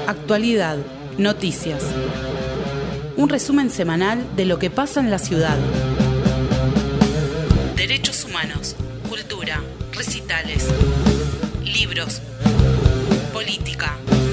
Actualidad, noticias. Un resumen semanal de lo que pasa en la ciudad. Derechos humanos, cultura, recitales, libros, política.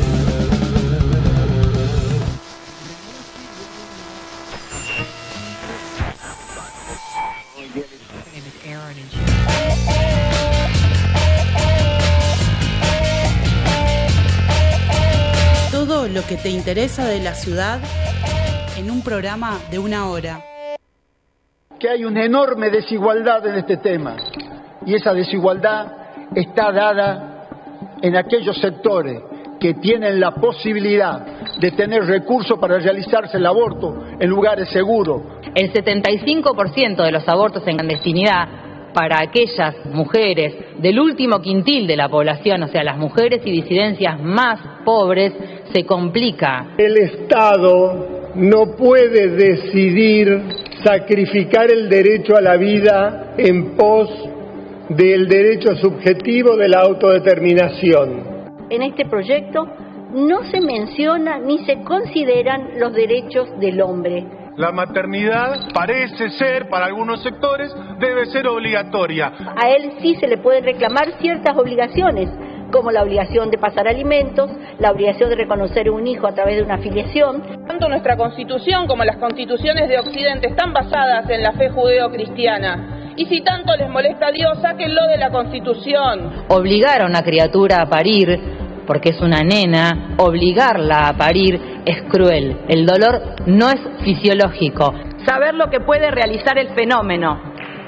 Todo lo que te interesa de la ciudad en un programa de 1 hora. Que hay una enorme desigualdad en este tema, y esa desigualdad está dada en aquellos sectores que tienen la posibilidad de tener recursos para realizarse el aborto en lugares seguros. El 75% de los abortos en clandestinidad para aquellas mujeres del último quintil de la población, o sea, las mujeres y disidencias más pobres, se complica. El Estado no puede decidir sacrificar el derecho a la vida en pos del derecho subjetivo de la autodeterminación. En este proyecto no se menciona ni se consideran los derechos del hombre. La maternidad parece ser, para algunos sectores, debe ser obligatoria. A él sí se le pueden reclamar ciertas obligaciones, como la obligación de pasar alimentos, la obligación de reconocer un hijo a través de una filiación. Tanto nuestra Constitución como las constituciones de Occidente están basadas en la fe judeo-cristiana. Y si tanto les molesta a Dios, sáquenlo de la Constitución. Obligar a una criatura a parir, porque es una nena, obligarla a parir es cruel. El dolor no es fisiológico. Saber lo que puede realizar el fenómeno.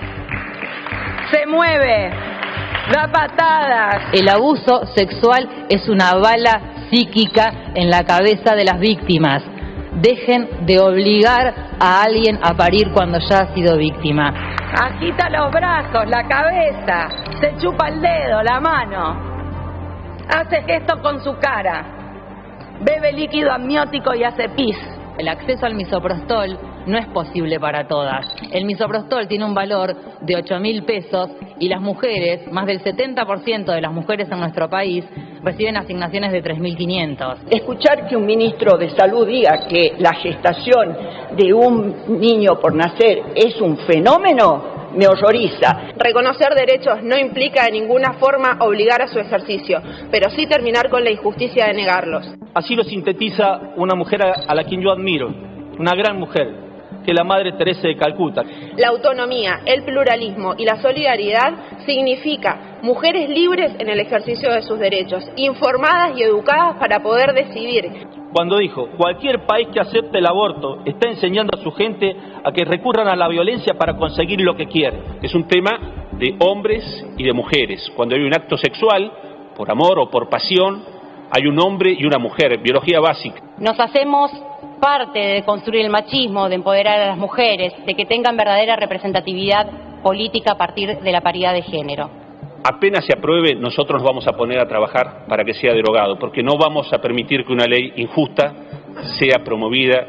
Se mueve, da patadas. El abuso sexual es una bala psíquica en la cabeza de las víctimas. Dejen de obligar a alguien a parir cuando ya ha sido víctima. Agita los brazos, la cabeza, se chupa el dedo, la mano. Hace gesto con su cara. Bebe líquido amniótico y hace pis. El acceso al misoprostol no es posible para todas. El misoprostol tiene un valor de 8.000 pesos y las mujeres, más del 70% de las mujeres en nuestro país, reciben asignaciones de 3.500. Escuchar que un ministro de Salud diga que la gestación de un niño por nacer es un fenómeno me horroriza. Reconocer derechos no implica de ninguna forma obligar a su ejercicio, pero sí terminar con la injusticia de negarlos. Así lo sintetiza una mujer a la quien yo admiro, una gran mujer, que es la Madre Teresa de Calcuta. La autonomía, el pluralismo y la solidaridad significa mujeres libres en el ejercicio de sus derechos, informadas y educadas para poder decidir. Cuando dijo, cualquier país que acepte el aborto está enseñando a su gente a que recurran a la violencia para conseguir lo que quieren. Es un tema de hombres y de mujeres. Cuando hay un acto sexual, por amor o por pasión, hay un hombre y una mujer, biología básica. Nos hacemos parte de construir el machismo, de empoderar a las mujeres, de que tengan verdadera representatividad política a partir de la paridad de género. Apenas se apruebe, nosotros nos vamos a poner a trabajar para que sea derogado, porque no vamos a permitir que una ley injusta sea promovida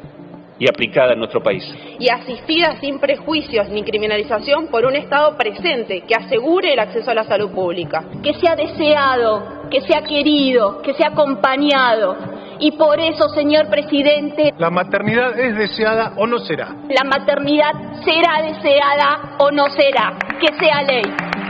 y aplicada en nuestro país. Y asistida sin prejuicios ni criminalización por un Estado presente que asegure el acceso a la salud pública. Que sea deseado, que sea querido, que sea acompañado. Y por eso, señor presidente, ¿la maternidad es deseada o no será? La maternidad será deseada o no será. Que sea ley.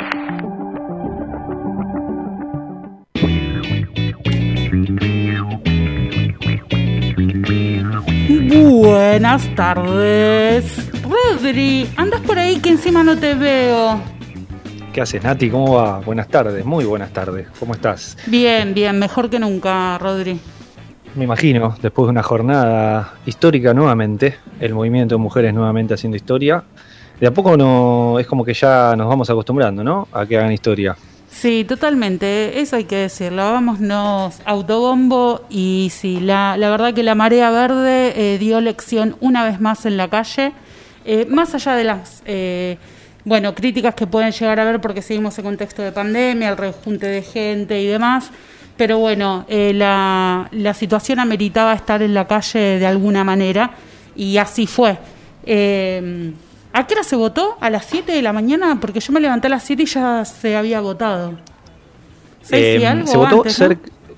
Buenas tardes. Rodri, andas por ahí que encima no te veo. ¿Qué haces, Nati? ¿Cómo va? Buenas tardes, muy buenas tardes. ¿Cómo estás? Bien, mejor que nunca, Rodri. Me imagino, después de una jornada histórica nuevamente, el movimiento de mujeres nuevamente haciendo historia, de a poco es como que ya nos vamos acostumbrando, ¿no? A que hagan historia. Sí, totalmente, eso hay que decirlo, hagámonos autobombo y sí, la verdad que la Marea Verde dio lección una vez más en la calle, más allá de las críticas que pueden llegar a haber porque seguimos en contexto de pandemia, el rejunte de gente y demás, pero bueno, la situación ameritaba estar en la calle de alguna manera y así fue. ¿A qué hora se votó? ¿A las 7 de la mañana? Porque yo me levanté a las 7 y ya se había votado. ¿6 y algo se votó antes, ¿no?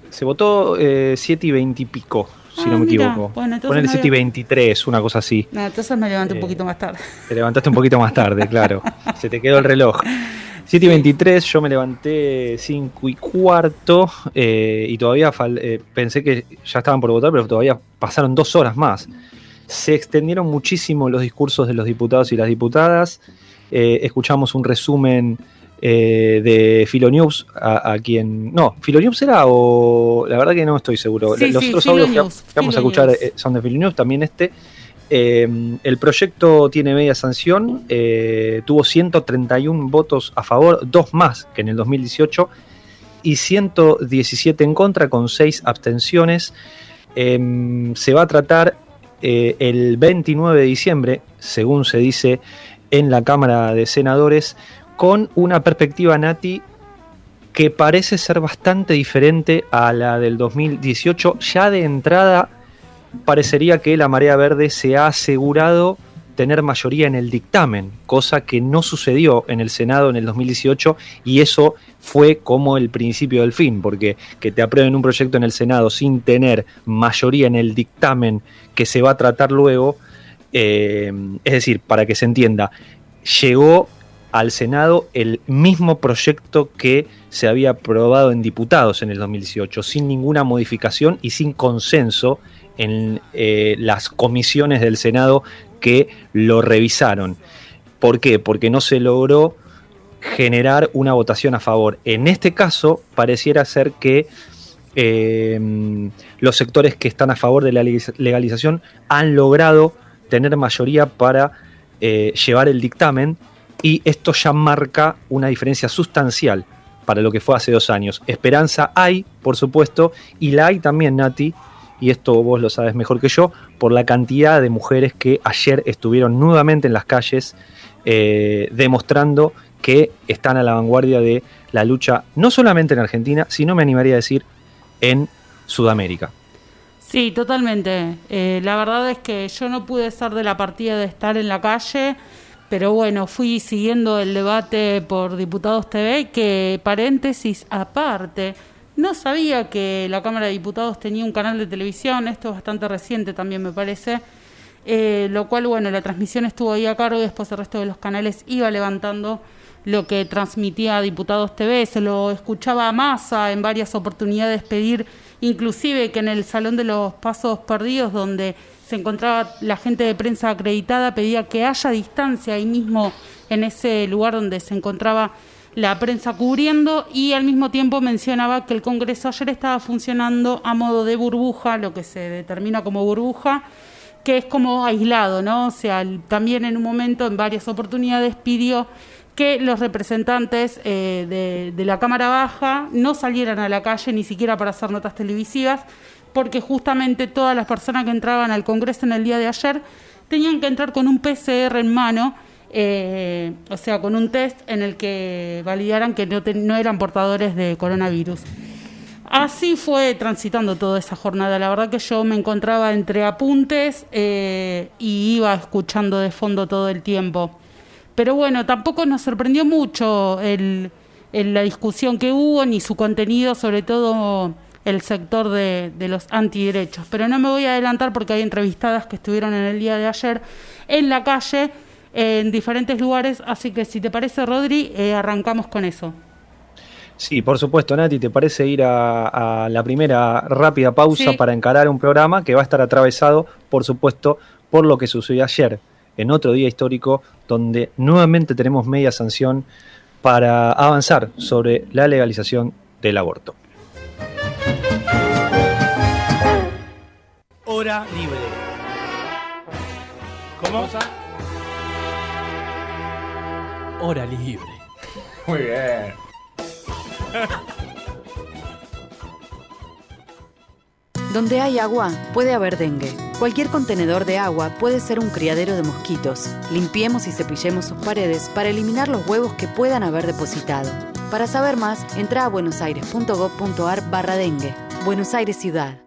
Se votó 7:20 y pico, si no me equivoco. Bueno, ponele 7:23, una cosa así. No, entonces me levanté un poquito más tarde. Te levantaste un poquito más tarde, claro. Se te quedó el reloj. 7:23, yo me levanté 5:15 y todavía pensé que ya estaban por votar, pero todavía pasaron 2 horas más. Se extendieron muchísimo los discursos de los diputados y las diputadas. Escuchamos un resumen de Filonews a quien... No, ¿Filonews era o...? La verdad que no estoy seguro. Sí, los otros audios que vamos a escuchar son de Filonews, también este. El proyecto tiene media sanción, tuvo 131 votos a favor, 2 más que en el 2018, y 117 en contra, con 6 abstenciones. Se va a tratar el 29 de diciembre, según se dice en la Cámara de Senadores, con una perspectiva, Nati, que parece ser bastante diferente a la del 2018. Ya de entrada parecería que la Marea Verde se ha asegurado tener mayoría en el dictamen, cosa que no sucedió en el Senado en el 2018, y eso fue como el principio del fin, porque que te aprueben un proyecto en el Senado sin tener mayoría en el dictamen que se va a tratar luego, es decir, para que se entienda, llegó al Senado el mismo proyecto que se había aprobado en diputados en el 2018, sin ninguna modificación y sin consenso en las comisiones del Senado que lo revisaron. ¿Por qué? Porque no se logró generar una votación a favor. En este caso, pareciera ser que los sectores que están a favor de la legalización han logrado tener mayoría para llevar el dictamen, y esto ya marca una diferencia sustancial para lo que fue hace 2 años. Esperanza hay, por supuesto, y la hay también, Nati, y esto vos lo sabes mejor que yo, por la cantidad de mujeres que ayer estuvieron nuevamente en las calles demostrando que están a la vanguardia de la lucha, no solamente en Argentina, sino, me animaría a decir, en Sudamérica. Sí, totalmente. La verdad es que yo no pude ser de la partida de estar en la calle, pero bueno, fui siguiendo el debate por Diputados TV, que, paréntesis aparte, no sabía que la Cámara de Diputados tenía un canal de televisión. Esto es bastante reciente también, me parece, lo cual, bueno, la transmisión estuvo ahí a cargo y después el resto de los canales iba levantando lo que transmitía Diputados TV. Se lo escuchaba a Massa en varias oportunidades pedir, inclusive que en el Salón de los Pasos Perdidos, donde se encontraba la gente de prensa acreditada, pedía que haya distancia ahí mismo en ese lugar donde se encontraba la prensa cubriendo, y al mismo tiempo mencionaba que el Congreso ayer estaba funcionando a modo de burbuja, lo que se determina como burbuja, que es como aislado, ¿no? O sea, también en un momento, en varias oportunidades, pidió que los representantes de la Cámara Baja no salieran a la calle ni siquiera para hacer notas televisivas, porque justamente todas las personas que entraban al Congreso en el día de ayer tenían que entrar con un PCR en mano, o sea, con un test en el que validaran que no eran portadores de coronavirus. Así fue transitando toda esa jornada. La verdad que yo me encontraba entre apuntes y iba escuchando de fondo todo el tiempo. Pero bueno, tampoco nos sorprendió mucho la discusión que hubo, ni su contenido, sobre todo el sector de los antiderechos. Pero no me voy a adelantar porque hay entrevistadas que estuvieron en el día de ayer en la calle, en diferentes lugares, así que si te parece, Rodri, arrancamos con eso. Sí, por supuesto, Nati, ¿te parece ir a la primera rápida pausa para encarar un programa que va a estar atravesado, por supuesto, por lo que sucedió ayer, en otro día histórico, donde nuevamente tenemos media sanción para avanzar sobre la legalización del aborto? Hora libre. ¿Cómo? Hora libre. Muy bien. Donde hay agua, puede haber dengue. Cualquier contenedor de agua puede ser un criadero de mosquitos. Limpiemos y cepillemos sus paredes para eliminar los huevos que puedan haber depositado. Para saber más, entra a buenosaires.gov.ar/dengue. Buenos Aires Ciudad.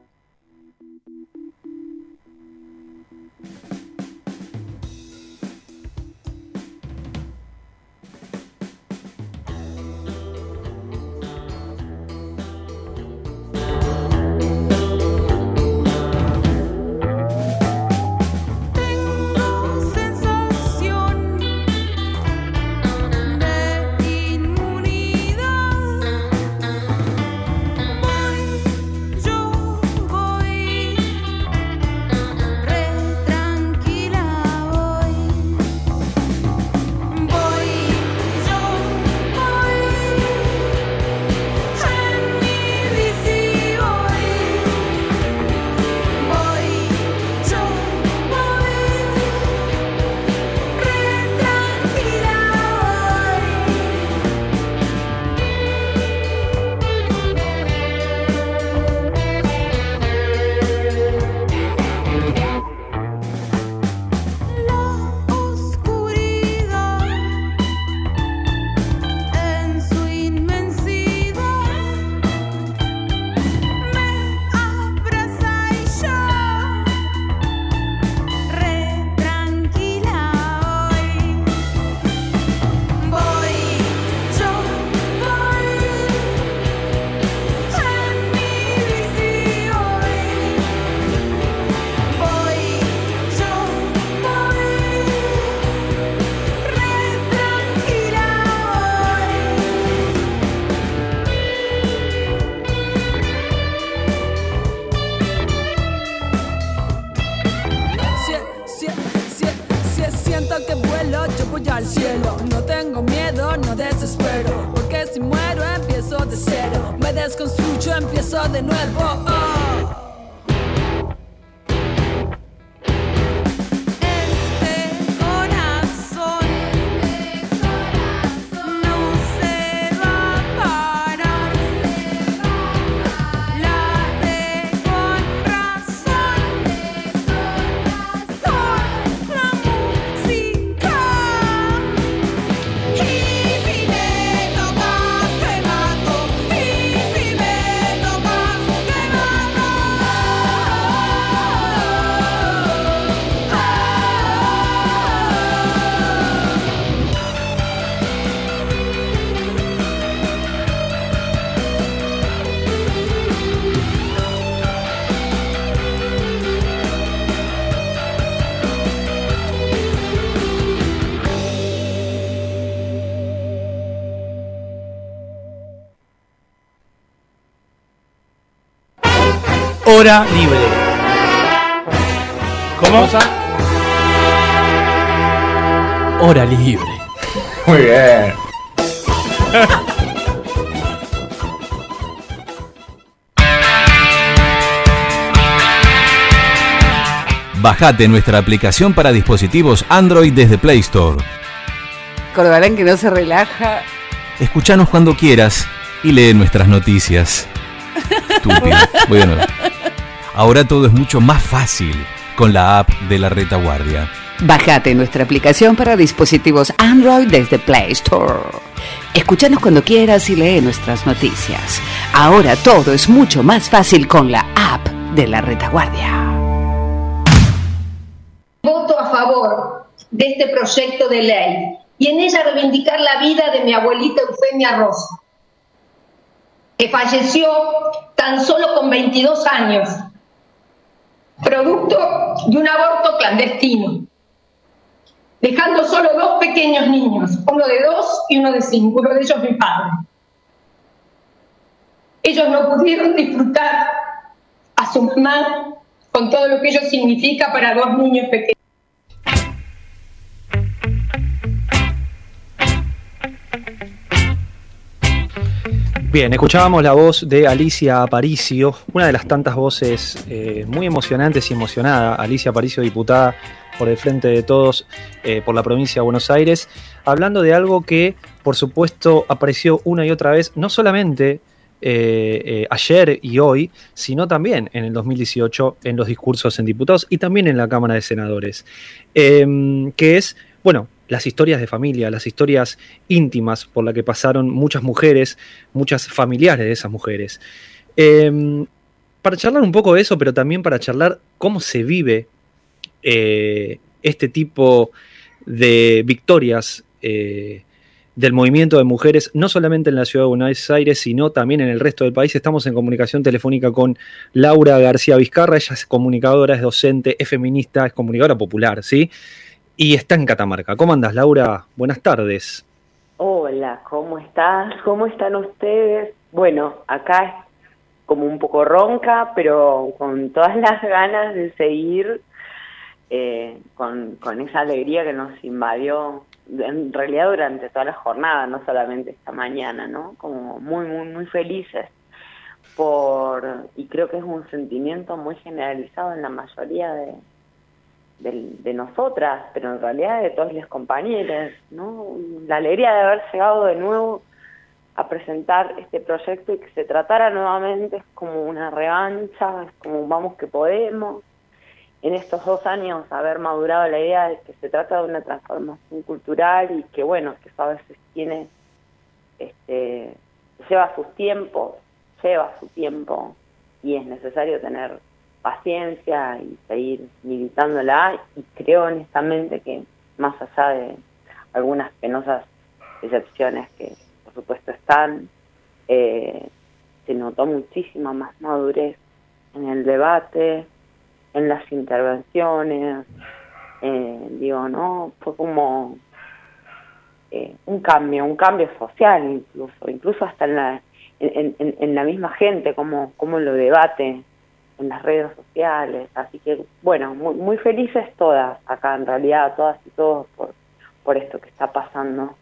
voy al cielo. No tengo miedo, no desespero, porque si muero empiezo de cero. Me desconstruyo, empiezo de nuevo. Oh. Hora libre. ¿Cómo? Hora libre. Muy bien. Bajate nuestra aplicación para dispositivos Android desde Play Store. Cordarán que no se relaja. Escuchanos cuando quieras y lee nuestras noticias. Estúpido. Voy de nuevo. Ahora todo es mucho más fácil con la app de La Retaguardia. Bajate nuestra aplicación para dispositivos Android desde Play Store. Escúchanos cuando quieras y lee nuestras noticias. Ahora todo es mucho más fácil con la app de La Retaguardia. Voto a favor de este proyecto de ley y en ella reivindicar la vida de mi abuelita Eufemia Rosa, que falleció tan solo con 22 años, producto de un aborto clandestino, dejando solo 2 pequeños niños, uno de 2 y uno de 5, uno de ellos mi padre. Ellos no pudieron disfrutar a su mamá con todo lo que ello significa para 2 niños pequeños. Bien, escuchábamos la voz de Alicia Aparicio, una de las tantas voces muy emocionantes y emocionada. Alicia Aparicio, diputada por el Frente de Todos por la provincia de Buenos Aires, hablando de algo que, por supuesto, apareció una y otra vez, no solamente ayer y hoy, sino también en el 2018 en los discursos en diputados y también en la Cámara de Senadores, que es, bueno, las historias de familia, las historias íntimas por las que pasaron muchas mujeres, muchas familiares de esas mujeres. Para charlar un poco de eso, pero también para charlar cómo se vive este tipo de victorias del movimiento de mujeres, no solamente en la ciudad de Buenos Aires, sino también en el resto del país. Estamos en comunicación telefónica con Laura García Vizcarra. Ella es comunicadora, es docente, es feminista, es comunicadora popular, ¿sí? Y está en Catamarca. ¿Cómo andas, Laura? Buenas tardes. Hola, ¿cómo estás? ¿Cómo están ustedes? Bueno, acá es como un poco ronca, pero con todas las ganas de seguir con esa alegría que nos invadió en realidad durante toda la jornada, no solamente esta mañana, ¿no? Como muy, muy, muy felices y creo que es un sentimiento muy generalizado en la mayoría de nosotras, pero en realidad de todos los compañeros, ¿no? La alegría de haber llegado de nuevo a presentar este proyecto y que se tratara nuevamente es como una revancha, es como vamos que podemos. En estos 2 años haber madurado la idea de que se trata de una transformación cultural y que bueno, que eso a veces lleva su tiempo y es necesario tener paciencia y seguir militándola, y creo honestamente que más allá de algunas penosas excepciones que por supuesto están, se notó muchísima más madurez en el debate, en las intervenciones, fue como un cambio social incluso hasta en la misma gente, como lo debate en las redes sociales. Así que bueno, muy, muy felices todas acá, en realidad todas y todos por esto que está pasando.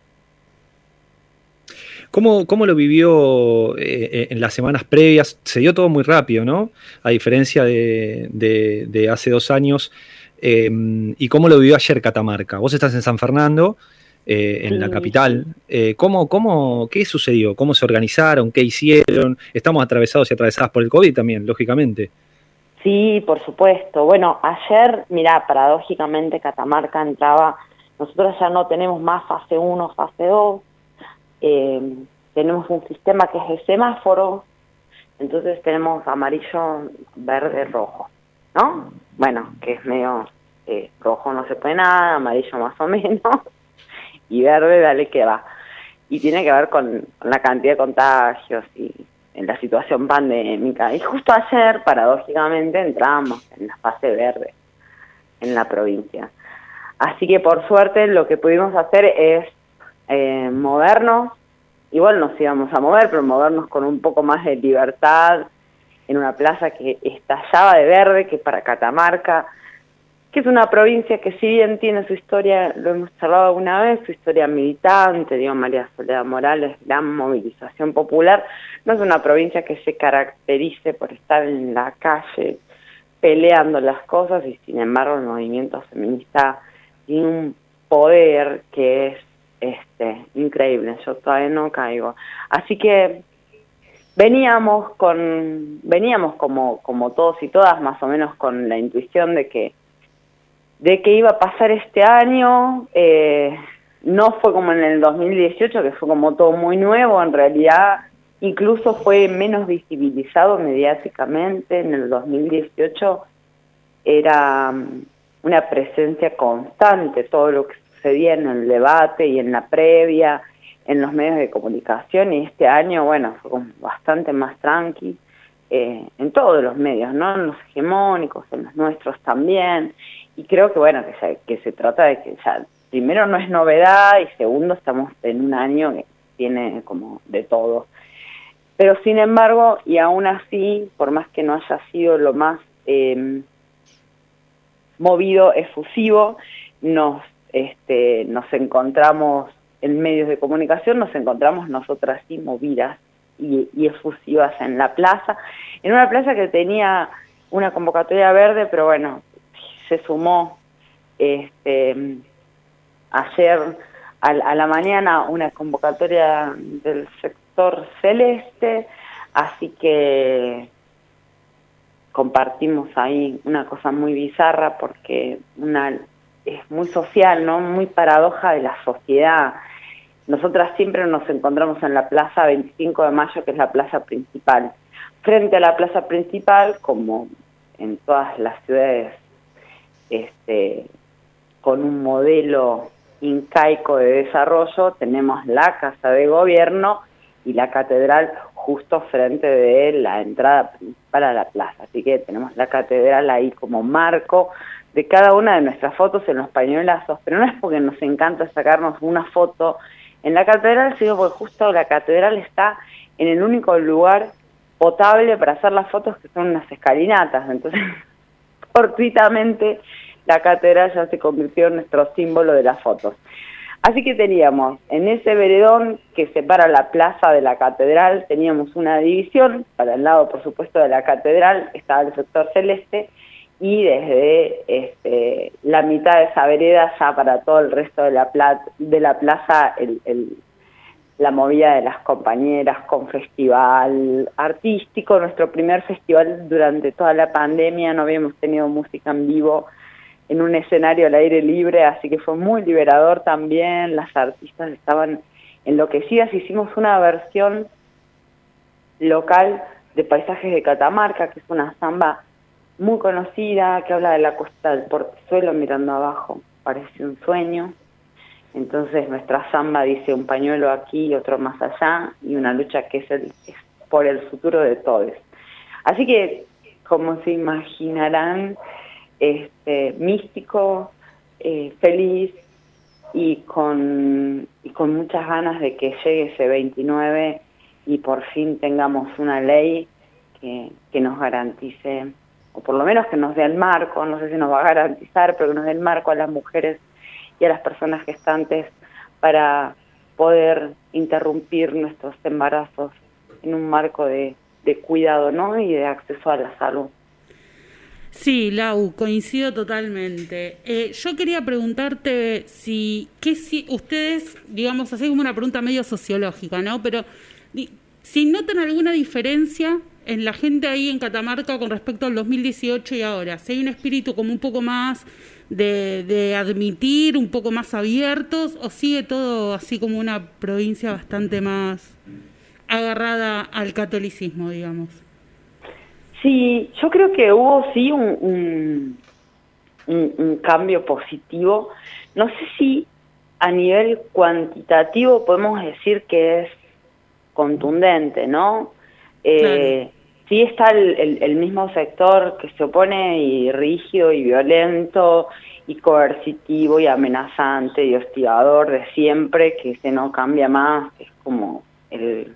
¿Cómo lo vivió en las semanas previas? Se dio todo muy rápido, ¿no? A diferencia de hace 2 años. ¿Y cómo lo vivió ayer Catamarca? Vos estás en San Fernando, en la capital. ¿Qué sucedió? ¿Cómo se organizaron? ¿Qué hicieron? Estamos atravesados y atravesadas por el COVID también, lógicamente. Sí, por supuesto. Bueno, ayer, mirá, paradójicamente Catamarca entraba, nosotros ya no tenemos más fase 1, fase 2, tenemos un sistema que es el semáforo, entonces tenemos amarillo, verde, rojo, ¿no? Bueno, que es medio, rojo no se puede nada, amarillo más o menos, y verde dale que va. Y tiene que ver con la cantidad de contagios y en la situación pandémica. Y justo ayer, paradójicamente, entramos en la fase verde en la provincia. Así que por suerte lo que pudimos hacer es movernos. Igual nos íbamos a mover, pero movernos con un poco más de libertad en una plaza que estallaba de verde, que para Catamarca, que es una provincia que si bien tiene su historia, lo hemos charlado alguna vez, su historia militante, digo, María Soledad Morales, gran movilización popular, no es una provincia que se caracterice por estar en la calle peleando las cosas, y sin embargo el movimiento feminista tiene un poder que es increíble. Yo todavía no caigo. Así que veníamos como todos y todas, más o menos con la intuición de que iba a pasar este año. No fue como en el 2018, que fue como todo muy nuevo, en realidad incluso fue menos visibilizado mediáticamente. En el 2018 era una presencia constante, todo lo que sucedía en el debate y en la previa, en los medios de comunicación, y este año, bueno, fue como bastante más tranqui, en todos los medios, ¿no? En los hegemónicos, en los nuestros también, y creo que, bueno, que se trata de que ya, primero no es novedad, y segundo estamos en un año que tiene como de todo. Pero sin embargo, y aún así, por más que no haya sido lo más movido, efusivo, nos encontramos en medios de comunicación, nos encontramos nosotras sí movidas y efusivas en la plaza, en una plaza que tenía una convocatoria verde, pero bueno, se sumó ayer a la mañana una convocatoria del sector celeste, así que compartimos ahí una cosa muy bizarra, porque es muy social, ¿no? Muy paradoja de la sociedad. Nosotras siempre nos encontramos en la plaza 25 de mayo, que es la plaza principal. Frente a la plaza principal, como en todas las ciudades con un modelo incaico de desarrollo, tenemos la Casa de Gobierno y la Catedral justo frente de la entrada principal a la plaza. Así que tenemos la Catedral ahí como marco de cada una de nuestras fotos en los pañuelazos, pero no es porque nos encanta sacarnos una foto en la catedral, sino porque justo la catedral está en el único lugar potable para hacer las fotos, que son unas escalinatas. Entonces, fortuitamente, la catedral ya se convirtió en nuestro símbolo de las fotos. Así que teníamos, en ese veredón que separa la plaza de la catedral, teníamos una división. Para el lado, por supuesto, de la catedral estaba el sector celeste, y desde la mitad de esa vereda, ya para todo el resto de la plaza, la movida de las compañeras con festival artístico. Nuestro primer festival durante toda la pandemia, no habíamos tenido música en vivo en un escenario al aire libre, así que fue muy liberador también. Las artistas estaban enloquecidas. Hicimos una versión local de Paisajes de Catamarca, que es una samba muy conocida, que habla de la costa del Portezuelo mirando abajo, parece un sueño. Entonces nuestra samba dice: un pañuelo aquí y otro más allá, y una lucha que es por el futuro de todos. Así que, como se imaginarán, místico, feliz y con muchas ganas de que llegue ese 29 y por fin tengamos una ley que nos garantice, o por lo menos que nos dé el marco, no sé si nos va a garantizar, pero que nos dé el marco a las mujeres y a las personas gestantes para poder interrumpir nuestros embarazos en un marco de cuidado, ¿no? Y de acceso a la salud. Sí, Lau, coincido totalmente. Yo quería preguntarte si ustedes, digamos, así como una pregunta medio sociológica, ¿no? Pero si notan alguna diferencia en la gente ahí en Catamarca con respecto al 2018 y ahora, si hay un espíritu como un poco más de admitir, un poco más abiertos, o sigue todo así como una provincia bastante más agarrada al catolicismo, digamos. Sí, yo creo que hubo sí un cambio positivo. No sé si a nivel cuantitativo podemos decir que es contundente, ¿no? Claro. Sí está el mismo sector que se opone y rígido y violento y coercitivo y amenazante y hostigador de siempre, que ese no cambia más, que es como el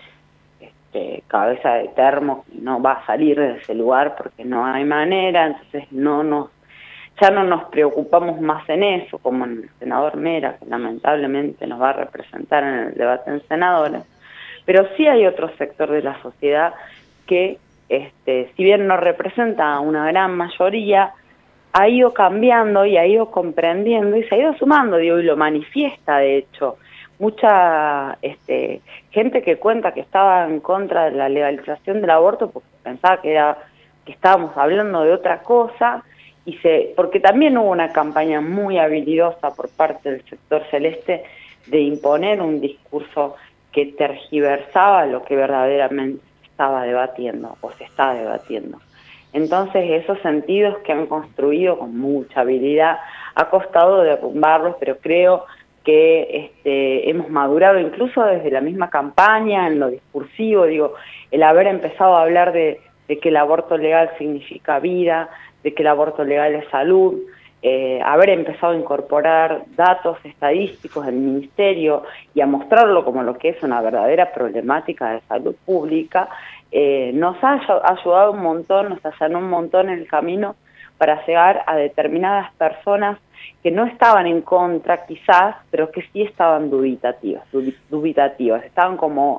cabeza de termo, que no va a salir de ese lugar porque no hay manera, entonces ya no nos preocupamos más en eso, como en el senador Mera, que lamentablemente nos va a representar en el debate en senadores, pero sí hay otro sector de la sociedad que, si bien no representa a una gran mayoría, ha ido cambiando y ha ido comprendiendo y se ha ido sumando, digo, y lo manifiesta, de hecho. Mucha gente que cuenta que estaba en contra de la legalización del aborto porque pensaba que estábamos hablando de otra cosa, porque también hubo una campaña muy habilidosa por parte del sector celeste de imponer un discurso que tergiversaba lo que verdaderamente se estaba debatiendo o se está debatiendo. Entonces esos sentidos que han construido con mucha habilidad ha costado derrumbarlos, pero creo que hemos madurado incluso desde la misma campaña, en lo discursivo, digo, el haber empezado a hablar de que el aborto legal significa vida, de que el aborto legal es salud, haber empezado a incorporar datos estadísticos del Ministerio y a mostrarlo como lo que es una verdadera problemática de salud pública, nos ha ayudado un montón, nos allanó un montón en el camino para llegar a determinadas personas que no estaban en contra quizás, pero que sí estaban dubitativas, estaban como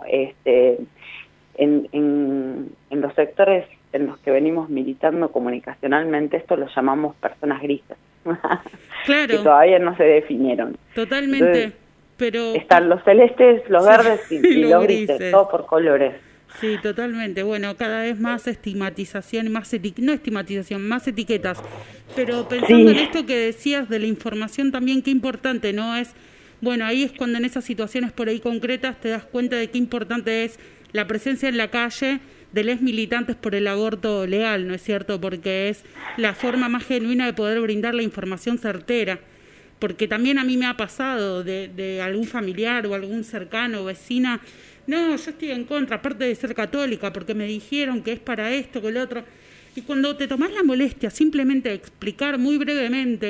en los sectores en los que venimos militando comunicacionalmente, esto lo llamamos personas grises, claro, que todavía no se definieron. Totalmente. Entonces, pero están los celestes, los verdes y los grises, todo por colores. Sí, totalmente. Bueno, cada vez más estigmatización, más etiquetas. Pero pensando en esto que decías de la información también, qué importante, ¿no? Bueno, ahí es cuando en esas situaciones por ahí concretas te das cuenta de qué importante es la presencia en la calle de los militantes por el aborto legal, ¿no es cierto? Porque es la forma más genuina de poder brindar la información certera. Porque también a mí me ha pasado de algún familiar o algún cercano o vecina, no, yo estoy en contra, aparte de ser católica, porque me dijeron que es para esto, que lo otro. Y cuando te tomás la molestia simplemente de explicar muy brevemente,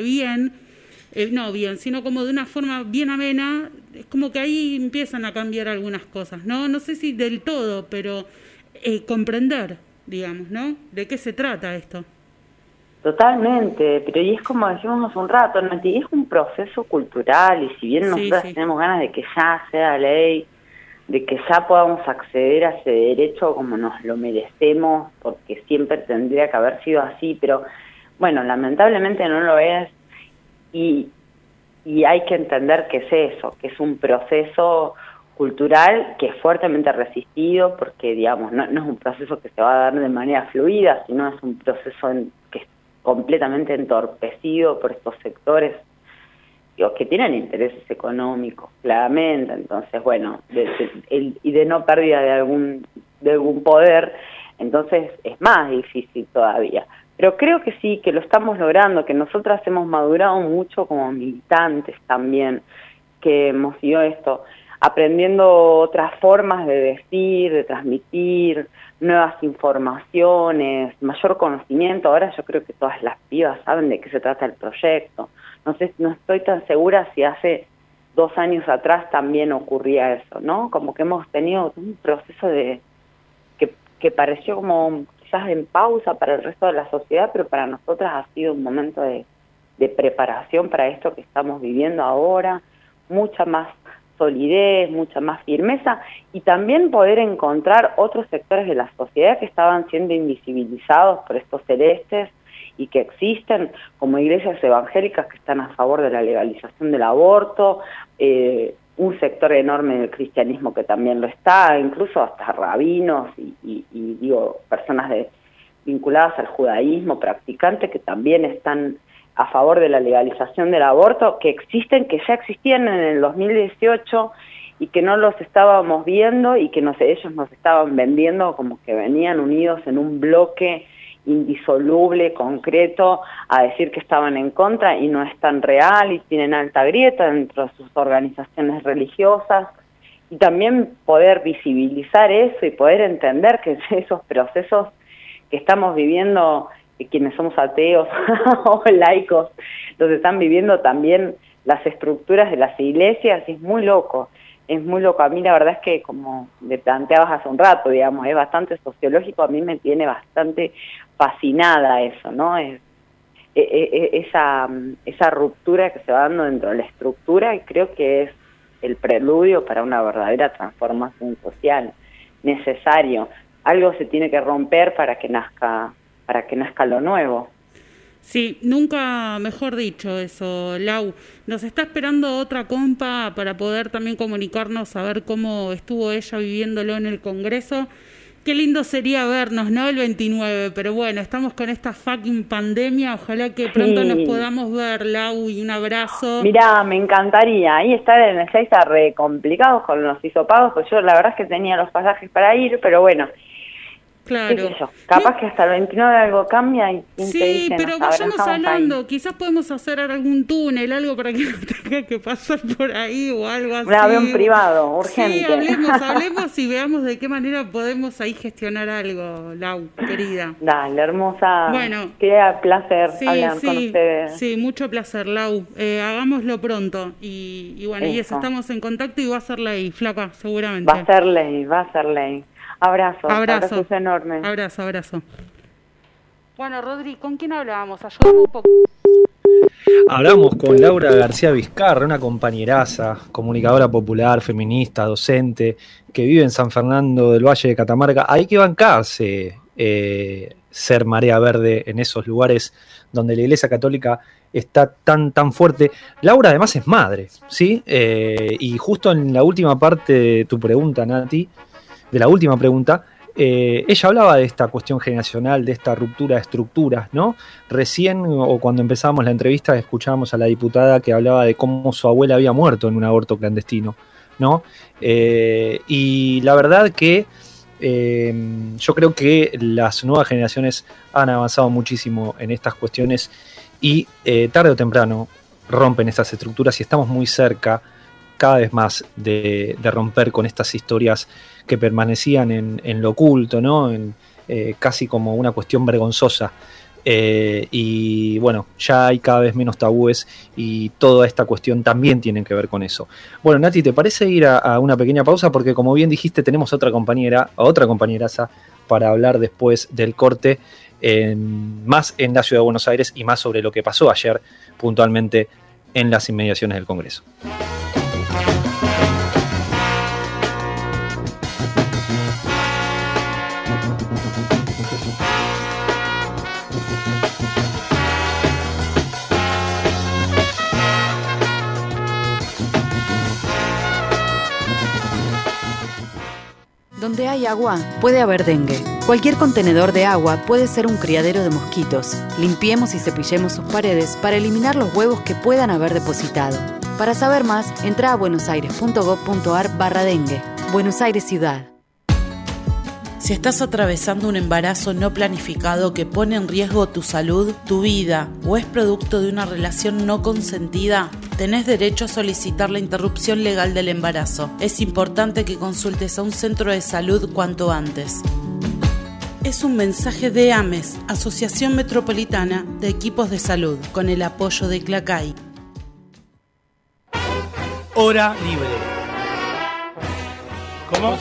sino como de una forma bien amena, es como que ahí empiezan a cambiar algunas cosas, ¿no? No sé si del todo, pero comprender, digamos, ¿no? ¿De qué se trata esto? Totalmente, pero y es como decíamos hace un rato, ¿no? Es un proceso cultural y si bien nosotros tenemos ganas de que ya sea ley, de que ya podamos acceder a ese derecho como nos lo merecemos, porque siempre tendría que haber sido así, pero bueno, lamentablemente no lo es y hay que entender que es eso, que es un proceso cultural que es fuertemente resistido, porque digamos, no es un proceso que se va a dar de manera fluida, sino es un proceso que es completamente entorpecido por estos sectores que tienen intereses económicos, claramente, entonces, bueno, y de no pérdida de algún poder, entonces es más difícil todavía. Pero creo que sí, que lo estamos logrando, que nosotras hemos madurado mucho como militantes también, que hemos ido aprendiendo otras formas de decir, de transmitir, nuevas informaciones, mayor conocimiento. Ahora yo creo que todas las pibas saben de qué se trata el proyecto. No estoy tan segura si hace 2 años atrás también ocurría eso, ¿no? Como que hemos tenido un proceso que pareció como quizás en pausa para el resto de la sociedad, pero para nosotras ha sido un momento de preparación para esto que estamos viviendo ahora, mucha más solidez, mucha más firmeza, y también poder encontrar otros sectores de la sociedad que estaban siendo invisibilizados por estos celestes y que existen, como iglesias evangélicas que están a favor de la legalización del aborto, un sector enorme del cristianismo que también lo está, incluso hasta rabinos y digo, personas vinculadas al judaísmo, practicantes que también están a favor de la legalización del aborto, que existen, que ya existían en el 2018 y que no los estábamos viendo y que ellos nos estaban vendiendo como que venían unidos en un bloque indisoluble, concreto, a decir que estaban en contra, y no es tan real y tienen alta grieta dentro de sus organizaciones religiosas, y también poder visibilizar eso y poder entender que esos procesos que estamos viviendo, quienes somos ateos o laicos, los están viviendo también las estructuras de las iglesias, y es muy loco. Es muy loco. A mí la verdad es que, como me planteabas hace un rato, digamos, es bastante sociológico, a mí me tiene bastante fascinada eso, ¿no? Esa ruptura que se va dando dentro de la estructura, y creo que es el preludio para una verdadera transformación social necesario. Algo se tiene que romper para que nazca lo nuevo. Sí, nunca mejor dicho eso, Lau. Nos está esperando otra compa para poder también comunicarnos, a ver cómo estuvo ella viviéndolo en el Congreso. Qué lindo sería vernos, ¿no? El 29, pero bueno, estamos con esta fucking pandemia, ojalá que pronto nos podamos ver, Lau, y un abrazo. Mirá, me encantaría, ahí estar en el 6 está re complicado con los hisopagos, pues yo la verdad es que tenía los pasajes para ir, pero bueno. Claro. Capaz que hasta el 29 algo cambia y te dicen, pero vayamos hablando, ahí. Quizás podemos hacer algún túnel, algo para que no tenga que pasar por ahí o algo así. Un avión privado, urgente. Sí, hablemos y veamos de qué manera podemos ahí gestionar algo, Lau, querida. Dale, hermosa. Bueno. Qué placer hablar con ustedes. Sí, mucho placer, Lau. Hagámoslo pronto y bueno, y eso, estamos en contacto y va a ser ley, flaca, seguramente. Va a ser ley. Abrazos enormes. Abrazo. Bueno, Rodri, ¿con quién hablábamos? Ayúdame un poco. Hablamos con Laura García Vizcarra, una compañeraza, comunicadora popular, feminista, docente, que vive en San Fernando del Valle de Catamarca. Hay que bancarse ser marea verde en esos lugares donde la Iglesia Católica está tan fuerte. Laura además es madre, ¿sí? Y justo en la última parte de tu pregunta, Nati, de la última pregunta, ella hablaba de esta cuestión generacional, de esta ruptura de estructuras, ¿no? Recién, o cuando empezábamos la entrevista, escuchábamos a la diputada que hablaba de cómo su abuela había muerto en un aborto clandestino, ¿no? Y la verdad que yo creo que las nuevas generaciones han avanzado muchísimo en estas cuestiones y tarde o temprano rompen estas estructuras, y estamos muy cerca cada vez más de romper con estas historias que permanecían en lo oculto, ¿no? Casi como una cuestión vergonzosa. Y bueno, ya hay cada vez menos tabúes y toda esta cuestión también tiene que ver con eso. Bueno, Nati, ¿te parece ir a una pequeña pausa? Porque como bien dijiste, tenemos otra compañeraza para hablar después del corte, más en la Ciudad de Buenos Aires y más sobre lo que pasó ayer puntualmente en las inmediaciones del Congreso. Donde hay agua, puede haber dengue. Cualquier contenedor de agua puede ser un criadero de mosquitos. Limpiemos y cepillemos sus paredes para eliminar los huevos que puedan haber depositado. Para saber más, entra a buenosaires.gov.ar/dengue. Buenos Aires Ciudad. Si estás atravesando un embarazo no planificado que pone en riesgo tu salud, tu vida o es producto de una relación no consentida, tenés derecho a solicitar la interrupción legal del embarazo. Es importante que consultes a un centro de salud cuanto antes. Es un mensaje de AMES, Asociación Metropolitana de Equipos de Salud, con el apoyo de Clacay. Hora libre. ¿Cómo?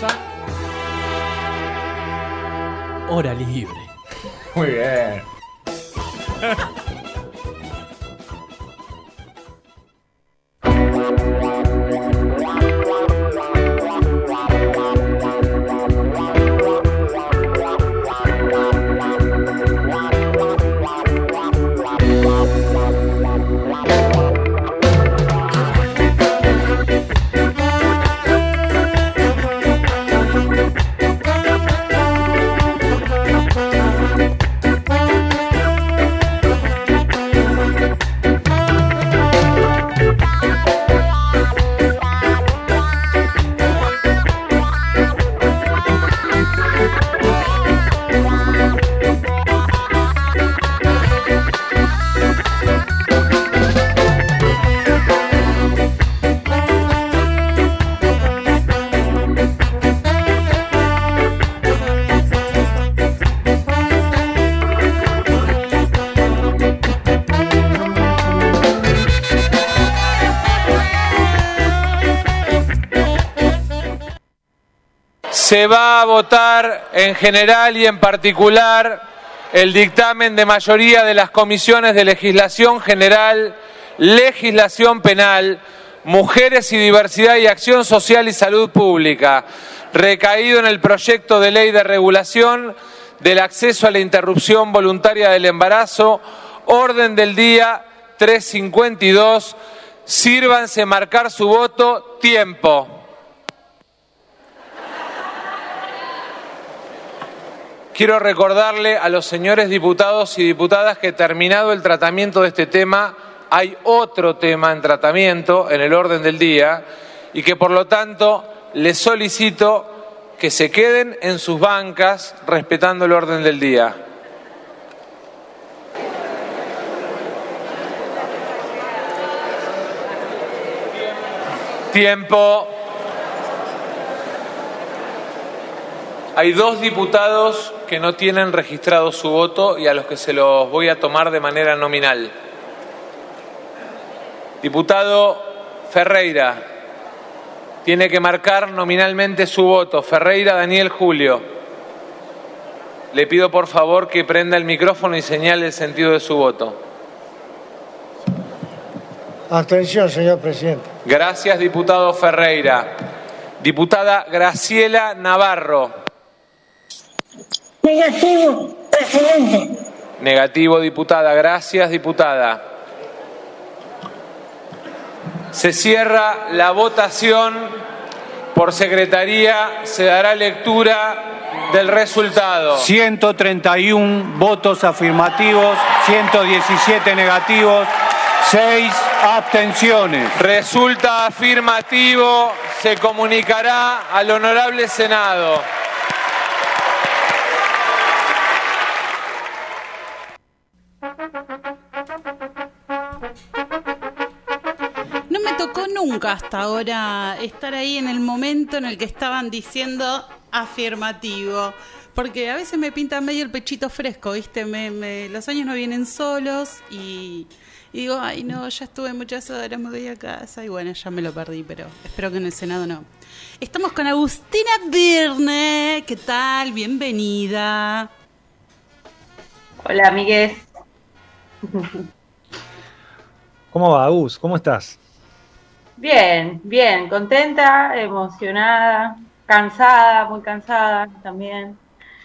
Hora libre. Muy bien. Se va a votar en general y en particular el dictamen de mayoría de las comisiones de legislación general, legislación penal, mujeres y diversidad y acción social y salud pública, recaído en el proyecto de ley de regulación del acceso a la interrupción voluntaria del embarazo, orden del día 352. Sírvanse marcar su voto. Tiempo. Quiero recordarle a los señores diputados y diputadas que terminado el tratamiento de este tema, hay otro tema en tratamiento en el orden del día y que por lo tanto les solicito que se queden en sus bancas respetando el orden del día. Tiempo. Hay 2 diputados que no tienen registrado su voto y a los que se los voy a tomar de manera nominal. Diputado Ferreira, tiene que marcar nominalmente su voto. Ferreira Daniel Julio. Le pido por favor que prenda el micrófono y señale el sentido de su voto. Abstención, señor presidente. Gracias, diputado Ferreira. Diputada Graciela Navarro. Negativo, presidente. Negativo, diputada. Gracias, diputada. Se cierra la votación. Por secretaría se dará lectura del resultado. 131 votos afirmativos, 117 negativos, 6 abstenciones. Resulta afirmativo. Se comunicará al honorable Senado. No me tocó nunca hasta ahora estar ahí en el momento en el que estaban diciendo afirmativo, porque a veces me pinta medio el pechito fresco, ¿viste? Los años no vienen solos y digo, ay no, ya estuve muchas horas, me voy a casa y bueno, ya me lo perdí, pero espero que en el Senado no. Estamos con Agustina Birne. ¿Qué tal? Bienvenida. Hola, amigues. ¿Cómo va, Agus? ¿Cómo estás? Bien, bien, contenta, emocionada, cansada, muy cansada también.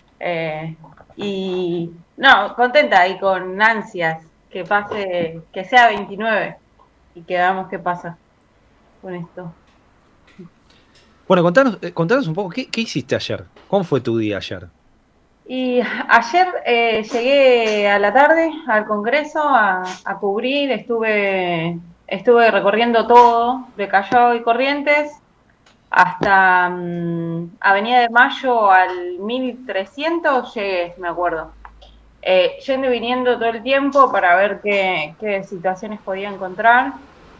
Y no, contenta y con ansias que pase, que sea 29 y que veamos qué pasa con esto. Bueno, contanos un poco, ¿qué hiciste ayer? ¿Cómo fue tu día ayer? Y ayer llegué a la tarde al Congreso a cubrir, estuve recorriendo todo, de Callao y Corrientes, hasta Avenida de Mayo al 1300 llegué, me acuerdo. Yendo y viniendo todo el tiempo para ver qué situaciones podía encontrar.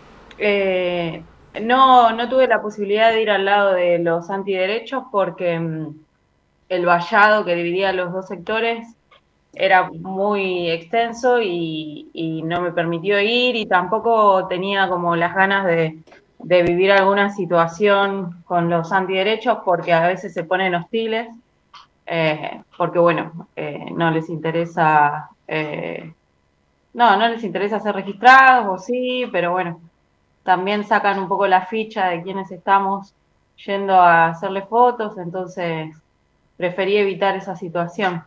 No tuve la posibilidad de ir al lado de los antiderechos porque el vallado que dividía los dos sectores era muy extenso y no me permitió ir, y tampoco tenía como las ganas de vivir alguna situación con los antiderechos porque a veces se ponen hostiles, porque bueno, no les interesa ser registrados, o sí, pero bueno, también sacan un poco la ficha de quienes estamos yendo a hacerle fotos, entonces preferí evitar esa situación.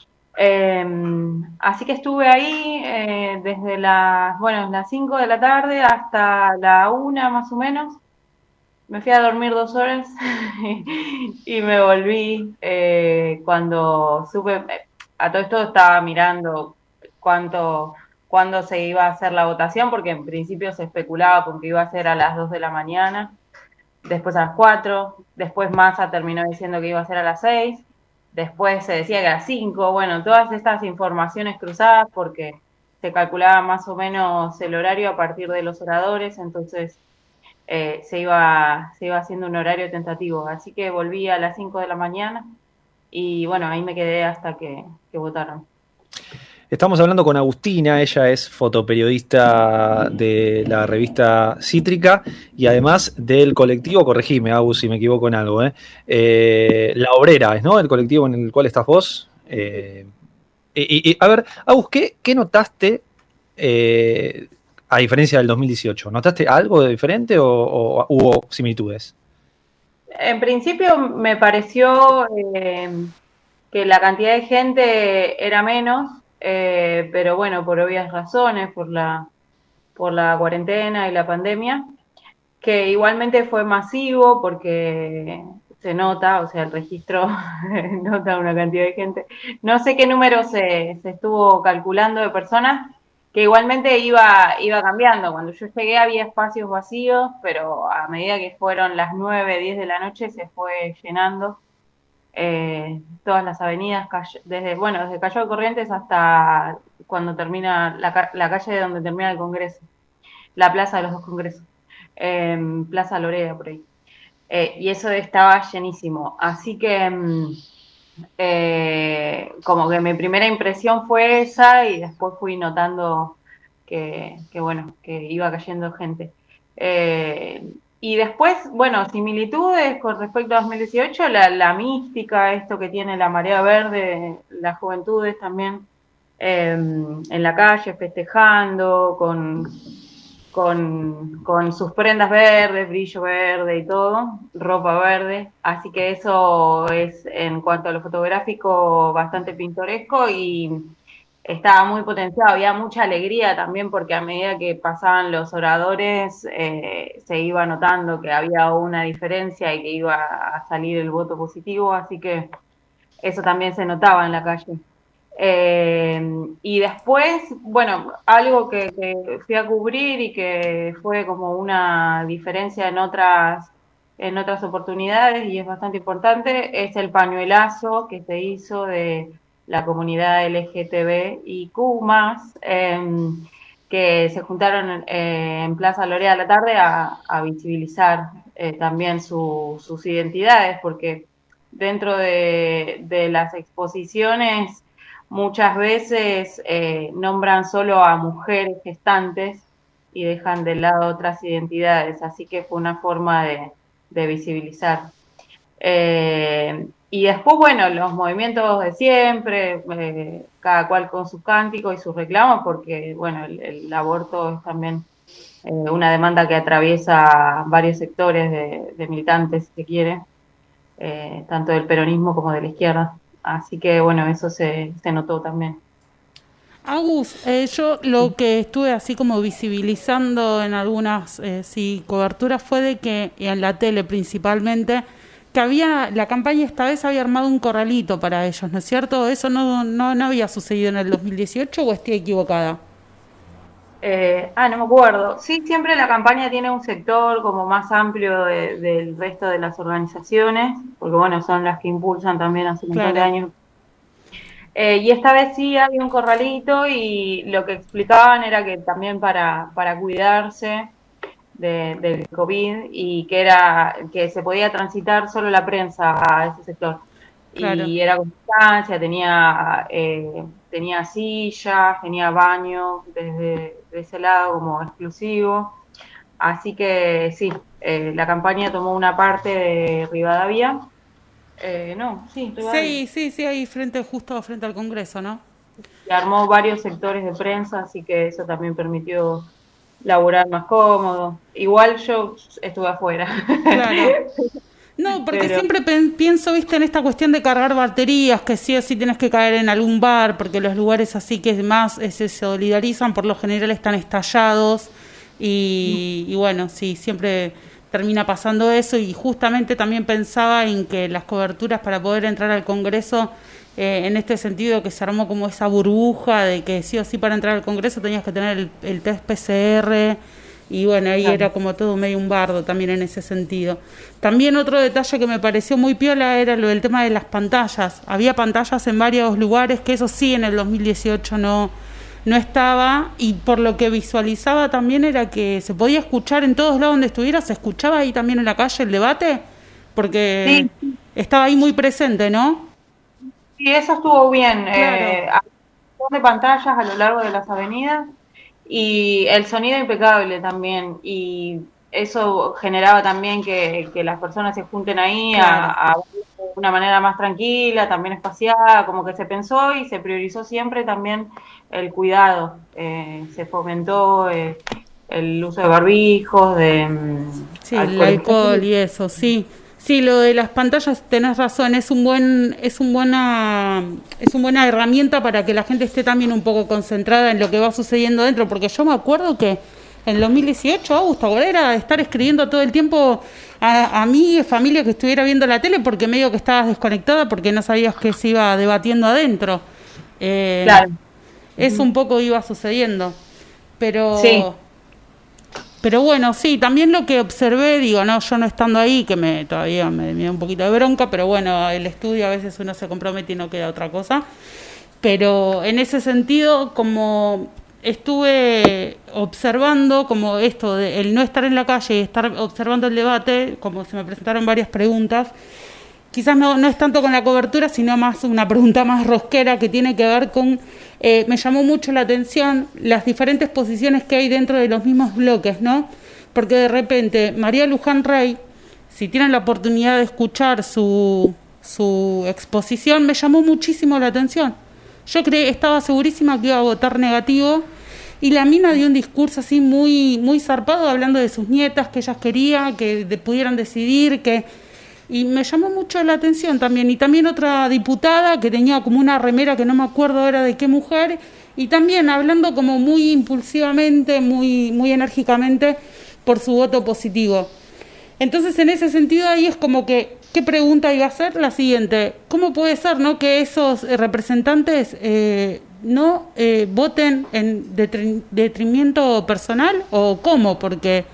Así que estuve ahí desde las 5 de la tarde hasta la 1 más o menos. Me fui a dormir 2 horas y me volví cuando supe. A todo esto estaba mirando cuándo se iba a hacer la votación, porque en principio se especulaba con que iba a ser a las 2 de la mañana, después a las 4, después Massa terminó diciendo que iba a ser a las 6, después se decía que a las 5, bueno, todas estas informaciones cruzadas porque se calculaba más o menos el horario a partir de los oradores, entonces se iba haciendo un horario tentativo, así que volví a las 5 de la mañana y bueno, ahí me quedé hasta que votaron. Estamos hablando con Agustina, ella es fotoperiodista de la revista Cítrica y además del colectivo, corregime, Agus, si me equivoco en algo, La Obrera, ¿no? El colectivo en el cual estás vos. A ver, Agus, ¿qué notaste a diferencia del 2018? ¿Notaste algo de diferente o hubo similitudes? En principio me pareció que la cantidad de gente era menos, pero bueno, por obvias razones, por la cuarentena y la pandemia, que igualmente fue masivo porque se nota, o sea, el registro nota una cantidad de gente. No sé qué número se estuvo calculando de personas, que igualmente iba cambiando. Cuando yo llegué había espacios vacíos, pero a medida que fueron las 9, 10 de la noche se fue llenando todas las avenidas, desde Callao de Corrientes hasta cuando termina la calle donde termina el Congreso, la Plaza de los Dos Congresos, Plaza Lorea, por ahí. Y eso estaba llenísimo. Así que como que mi primera impresión fue esa y después fui notando que iba cayendo gente. Y después, bueno, similitudes con respecto a 2018, la mística, esto que tiene la marea verde, las juventudes también en la calle festejando, con sus prendas verdes, brillo verde y todo, ropa verde, así que eso es, en cuanto a lo fotográfico, bastante pintoresco y estaba muy potenciado, había mucha alegría también porque a medida que pasaban los oradores se iba notando que había una diferencia y que iba a salir el voto positivo, así que eso también se notaba en la calle. Y después, bueno, algo que fui a cubrir y que fue como una diferencia en otras oportunidades y es bastante importante, es el pañuelazo que se hizo de la comunidad LGTBIQ+, que se juntaron en Plaza Lorea a la tarde a visibilizar también sus identidades, porque dentro de las exposiciones muchas veces nombran solo a mujeres gestantes y dejan de lado otras identidades, así que fue una forma de visibilizar. Y después, bueno, los movimientos de siempre, cada cual con sus cánticos y sus reclamos, porque, bueno, el aborto es también una demanda que atraviesa varios sectores de militantes, si se quiere, tanto del peronismo como de la izquierda. Así que, bueno, eso se notó también. Agus, yo lo que estuve así como visibilizando en algunas coberturas fue de que, en la tele principalmente, que la campaña esta vez había armado un corralito para ellos, ¿no es cierto? ¿Eso no había sucedido en el 2018 o estoy equivocada? No me acuerdo. Sí, siempre la campaña tiene un sector como más amplio del resto de las organizaciones, porque bueno, son las que impulsan también hace un montón de años. Y esta vez sí había un corralito y lo que explicaban era que también para cuidarse del COVID y que se podía transitar solo la prensa a ese sector. Claro. Y era con distancia, tenía sillas, tenía baño desde ese lado como exclusivo. Así que sí, la campaña tomó una parte de Rivadavia. Rivadavia. Sí, ahí justo frente al Congreso, ¿no? Y armó varios sectores de prensa, así que eso también permitió laburar más cómodo. Igual yo estuve afuera. Claro. No, porque siempre pienso, viste, en esta cuestión de cargar baterías, que sí o sí tienes que caer en algún bar, porque los lugares así que más se solidarizan, por lo general están estallados, y bueno, sí, siempre termina pasando eso, y justamente también pensaba en que las coberturas para poder entrar al Congreso, en este sentido que se armó como esa burbuja de que sí o sí para entrar al Congreso tenías que tener el test PCR, y bueno, ahí era como todo medio un bardo también en ese sentido. También otro detalle que me pareció muy piola era lo del tema de las pantallas. Había pantallas en varios lugares, que eso sí en el 2018 no estaba, y por lo que visualizaba también era que se podía escuchar en todos lados donde estuviera, se escuchaba ahí también en la calle el debate, porque estaba ahí muy presente, ¿no? Sí, eso estuvo bien. Claro. montón de pantallas a lo largo de las avenidas y el sonido impecable también. Y eso generaba también que las personas se junten ahí a de una manera más tranquila, también espaciada, como que se pensó y se priorizó siempre también el cuidado. Se fomentó el uso de barbijos, sí, el alcohol y eso, sí. Sí, lo de las pantallas tenés razón, es una herramienta para que la gente esté también un poco concentrada en lo que va sucediendo dentro, porque yo me acuerdo que en 2018, Augusto, era estar escribiendo todo el tiempo a mi familia que estuviera viendo la tele, porque medio que estabas desconectada porque no sabías qué se iba debatiendo adentro. Claro. Eso un poco iba sucediendo. Pero, sí. Pero bueno, sí, también lo que observé, digo, no, yo no estando ahí, que todavía me da un poquito de bronca, pero bueno, el estudio a veces uno se compromete y no queda otra cosa. Pero en ese sentido, como estuve observando como esto de el no estar en la calle y estar observando el debate, como se me presentaron varias preguntas, quizás no es tanto con la cobertura, sino más una pregunta más rosquera que tiene que ver con, me llamó mucho la atención las diferentes posiciones que hay dentro de los mismos bloques, ¿no? Porque de repente María Luján Rey, si tienen la oportunidad de escuchar su exposición, me llamó muchísimo la atención. Yo estaba segurísima que iba a votar negativo y la mina dio un discurso así muy, muy zarpado hablando de sus nietas, que ellas querían, que pudieran decidir, y me llamó mucho la atención también. Y también otra diputada que tenía como una remera que no me acuerdo ahora de qué mujer, y también hablando como muy impulsivamente, muy, muy enérgicamente por su voto positivo. Entonces, en ese sentido, ahí es como que, ¿qué pregunta iba a ser? La siguiente: ¿cómo puede ser, no, que esos representantes no voten en detrimento personal? ¿O cómo? Porque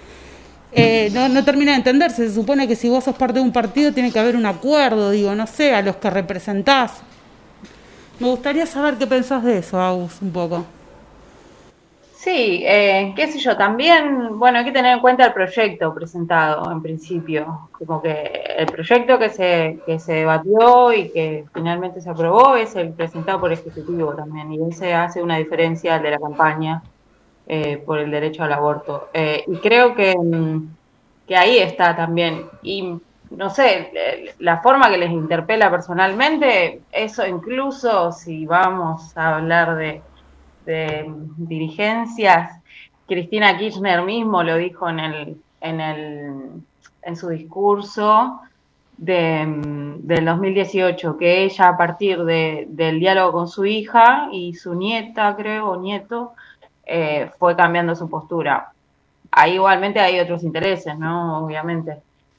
no termina de entenderse. Se supone que si vos sos parte de un partido tiene que haber un acuerdo, digo, no sé, a los que representás. Me gustaría saber qué pensás de eso, Agus, un poco. Sí, qué sé yo, también, bueno, hay que tener en cuenta el proyecto presentado en principio, como que el proyecto que se debatió y que finalmente se aprobó es el presentado por el Ejecutivo también, y ese hace una diferencia al de la campaña por el derecho al aborto. Y creo que ahí está también, y no sé, la forma que les interpela personalmente, eso incluso si vamos a hablar de dirigencias, Cristina Kirchner mismo lo dijo en su discurso del 2018, que ella, a partir del diálogo con su hija y su nieta, creo, o nieto, fue cambiando su postura. Ahí igualmente hay otros intereses, ¿no? Obviamente.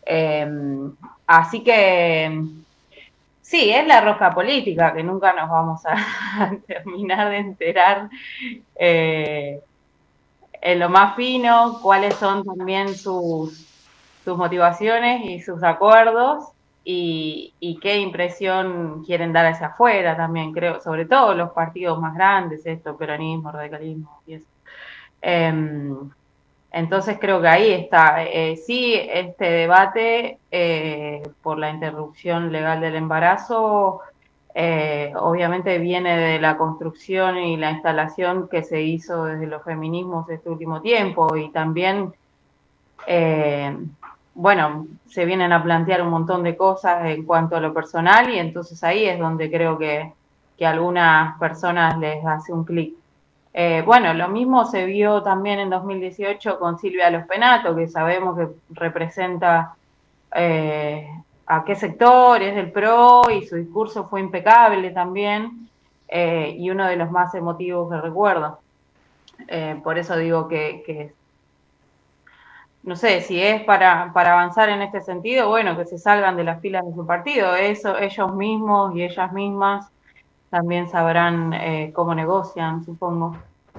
Así que sí, es la rosca política, que nunca nos vamos a terminar de enterar en lo más fino cuáles son también sus motivaciones y sus acuerdos y qué impresión quieren dar hacia afuera también, creo, sobre todo los partidos más grandes, peronismo, radicalismo y eso. Entonces creo que ahí está. Sí, este debate por la interrupción legal del embarazo obviamente viene de la construcción y la instalación que se hizo desde los feminismos este último tiempo, y también bueno, se vienen a plantear un montón de cosas en cuanto a lo personal, y entonces ahí es donde creo que a algunas personas les hace un clic. Bueno, lo mismo se vio también en 2018 con Silvia Los Penato, que sabemos que representa a qué sector, es del PRO, y su discurso fue impecable también, y uno de los más emotivos que recuerdo. Por eso digo que no sé, si es para avanzar en este sentido, bueno, que se salgan de las filas de su partido. Eso ellos mismos y ellas mismas también sabrán cómo negocian, supongo.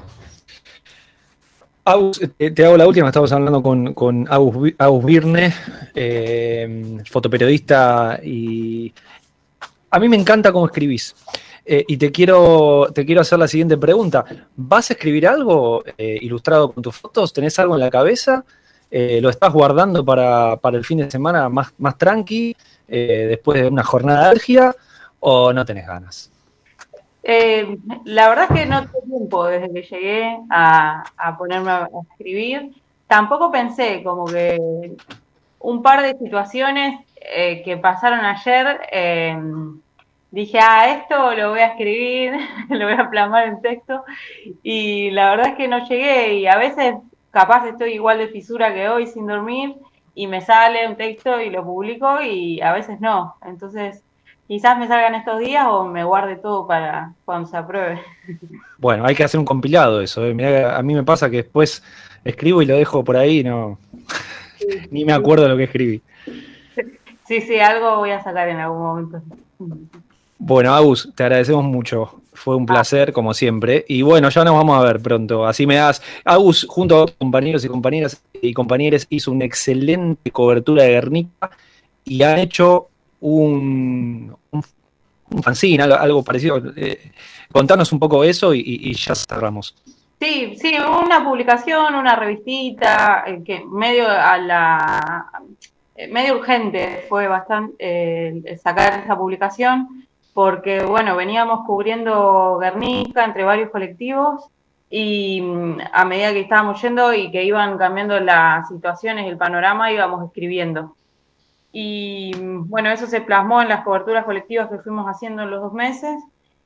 Agus, te hago la última. Estamos hablando con Agus Virne, fotoperiodista, y a mí me encanta cómo escribís. Y te quiero hacer la siguiente pregunta. ¿Vas a escribir algo ilustrado con tus fotos? ¿Tenés algo en la cabeza? ¿Lo estás guardando para el fin de semana más tranqui, después de una jornada álgida, o no tenés ganas? La verdad es que no tuve tiempo desde que llegué a ponerme a escribir. Tampoco pensé, como que un par de situaciones que pasaron ayer, dije, esto lo voy a escribir, lo voy a plasmar en texto, y la verdad es que no llegué, y a veces capaz estoy igual de fisura que hoy sin dormir, y me sale un texto y lo publico, y a veces no. Entonces, quizás me salgan estos días o me guarde todo para cuando se apruebe. Bueno, hay que hacer un compilado de eso. Mirá, a mí me pasa que después escribo y lo dejo por ahí, no ni me acuerdo de lo que escribí. Sí, algo voy a sacar en algún momento. Bueno, Agus, te agradecemos mucho. Fue un placer, como siempre. Y bueno, ya nos vamos a ver pronto. Así me das. Agus, junto a compañeros y compañeras y compañeros, hizo una excelente cobertura de Guernica y han hecho un fanzine, algo parecido. Contanos un poco eso y ya cerramos. Sí, una publicación, una revistita, que medio urgente fue bastante sacar esa publicación, porque bueno, veníamos cubriendo Guernica entre varios colectivos y a medida que estábamos yendo y que iban cambiando las situaciones, el panorama, íbamos escribiendo. Y bueno, eso se plasmó en las coberturas colectivas que fuimos haciendo en los 2 meses.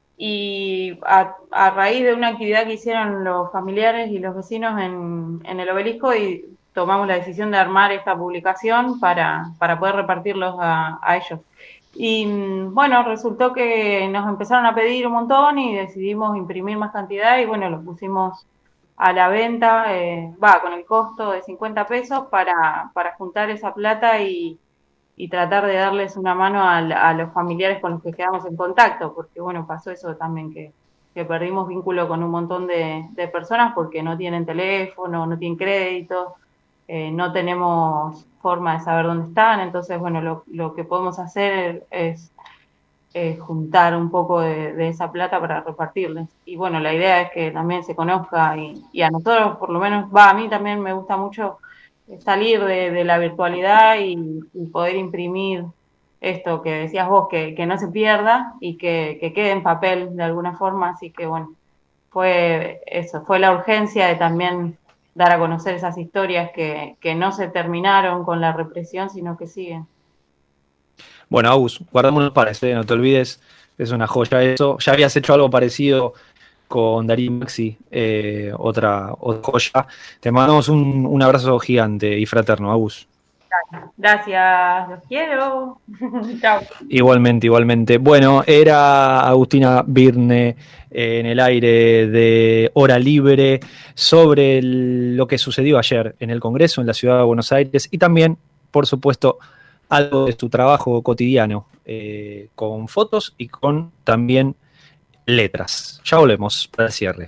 Y a raíz de una actividad que hicieron los familiares y los vecinos en el obelisco, y tomamos la decisión de armar esta publicación para poder repartirlos a ellos. Y bueno, resultó que nos empezaron a pedir un montón y decidimos imprimir más cantidad y bueno, los pusimos a la venta, con el costo de 50 pesos para juntar esa plata y tratar de darles una mano a los familiares con los que quedamos en contacto, porque bueno, pasó eso también, que perdimos vínculo con un montón de personas porque no tienen teléfono, no tienen crédito, no tenemos forma de saber dónde están. Entonces bueno, lo que podemos hacer es juntar un poco de esa plata para repartirles. Y bueno, la idea es que también se conozca y a nosotros, por lo menos, a mí también me gusta mucho salir de la virtualidad y poder imprimir esto que decías vos, que no se pierda y que quede en papel de alguna forma. Así que bueno, fue la urgencia de también dar a conocer esas historias que no se terminaron con la represión, sino que siguen. Bueno, Agus, guardámonos para ese, no te olvides, es una joya eso. Ya habías hecho algo parecido con Darío Maxi, otra joya. Te mandamos un abrazo gigante y fraterno, Agus. Gracias, los quiero. Chao. Igualmente. Bueno, era Agustina Birne en el aire de Hora Libre sobre lo que sucedió ayer en el Congreso en la ciudad de Buenos Aires y también, por supuesto, algo de su trabajo cotidiano, con fotos y con también letras. Ya volvemos para el cierre.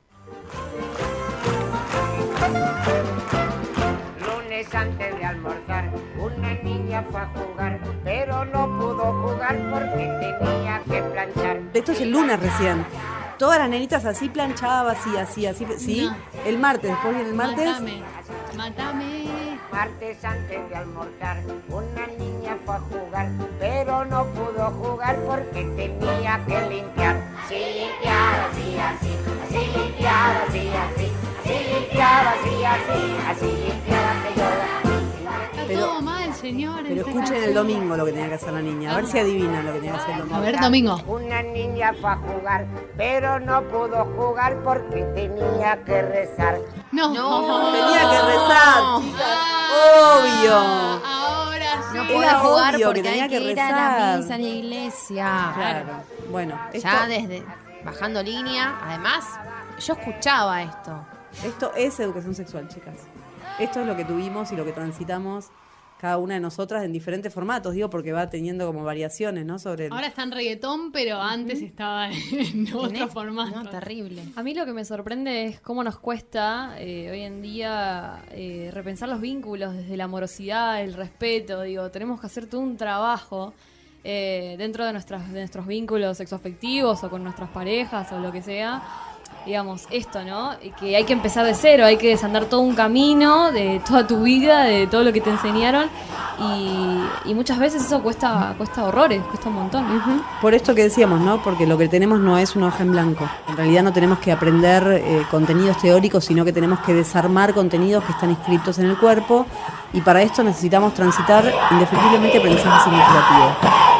Lunes antes de almorzar, una niña fue a jugar, pero no pudo jugar porque tenía que planchar. Esto es el lunes recién. Todas las nenitas así planchadas, así. ¿Sí? No. El martes, después viene el martes. Mátame. Martes antes de almorzar, una niña fue a jugar, pero no pudo jugar porque tenía que limpiar. Así limpiar, así limpiar, así limpiar, así limpiar que yo. Está todo mal, señor. Pero escuchen el domingo lo que tenía que hacer la niña, a ver si adivinan lo que tenía que hacer el domingo. A ver, domingo. Una niña fue a jugar, pero no pudo jugar porque tenía que rezar. No. Tenía que rezar, chicas. Obvio. Ahora sí. No puede jugar obvio porque que tenía hay que que ir a la misa en la iglesia. Claro. Bueno, ya desde bajando línea. Además, yo escuchaba esto. Esto es educación sexual, chicas. Esto es lo que tuvimos y lo que transitamos cada una de nosotras en diferentes formatos, digo, porque va teniendo como variaciones, ¿no? Ahora está en reggaetón, pero antes estaba en otro formato. No, terrible. A mí lo que me sorprende es cómo nos cuesta hoy en día repensar los vínculos desde la amorosidad, el respeto. Digo, tenemos que hacer todo un trabajo dentro de nuestros vínculos sexoafectivos o con nuestras parejas o lo que sea, digamos, esto, ¿no? Que hay que empezar de cero, hay que desandar todo un camino de toda tu vida, de todo lo que te enseñaron, y muchas veces eso cuesta horrores, cuesta un montón. Por esto que decíamos, ¿no? Porque lo que tenemos no es una hoja en blanco. En realidad no tenemos que aprender contenidos teóricos, sino que tenemos que desarmar contenidos que están inscritos en el cuerpo, y para esto necesitamos transitar indefectiblemente aprendizaje significativo.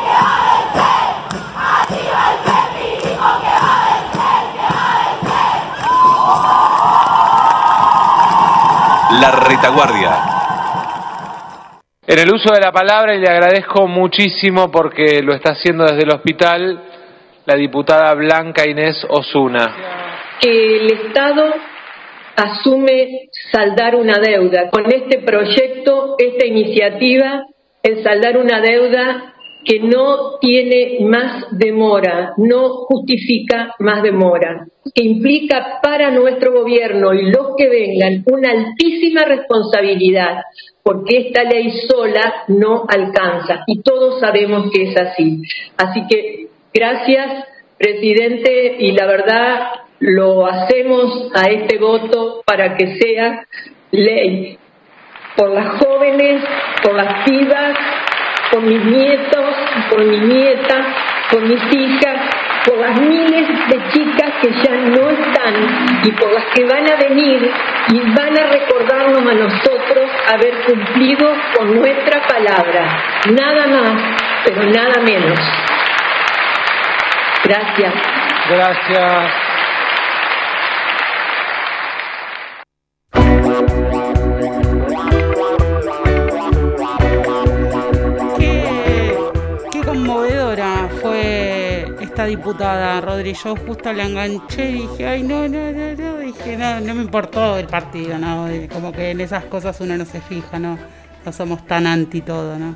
La retaguardia. En el uso de la palabra, y le agradezco muchísimo porque lo está haciendo desde el hospital, la diputada Blanca Inés Osuna. El Estado asume saldar una deuda. Con este proyecto, esta iniciativa, el saldar una deuda que no tiene más demora, no justifica más demora, que implica para nuestro gobierno y los que vengan una altísima responsabilidad, porque esta ley sola no alcanza y todos sabemos que es así. Así que gracias, presidente, y la verdad lo hacemos a este voto para que sea ley, por las jóvenes, por las pibas, por mis nietos, por mi nieta, por mis hijas, por las miles de chicas que ya no están y por las que van a venir y van a recordarnos a nosotros haber cumplido con nuestra palabra. Nada más, pero nada menos. Gracias. Gracias. Qué conmovedora fue esta diputada, Rodri. Yo justo la enganché y dije, ay, no, dije, no me importó el partido, ¿no? Como que en esas cosas uno no se fija, ¿no? No somos tan anti todo, ¿no?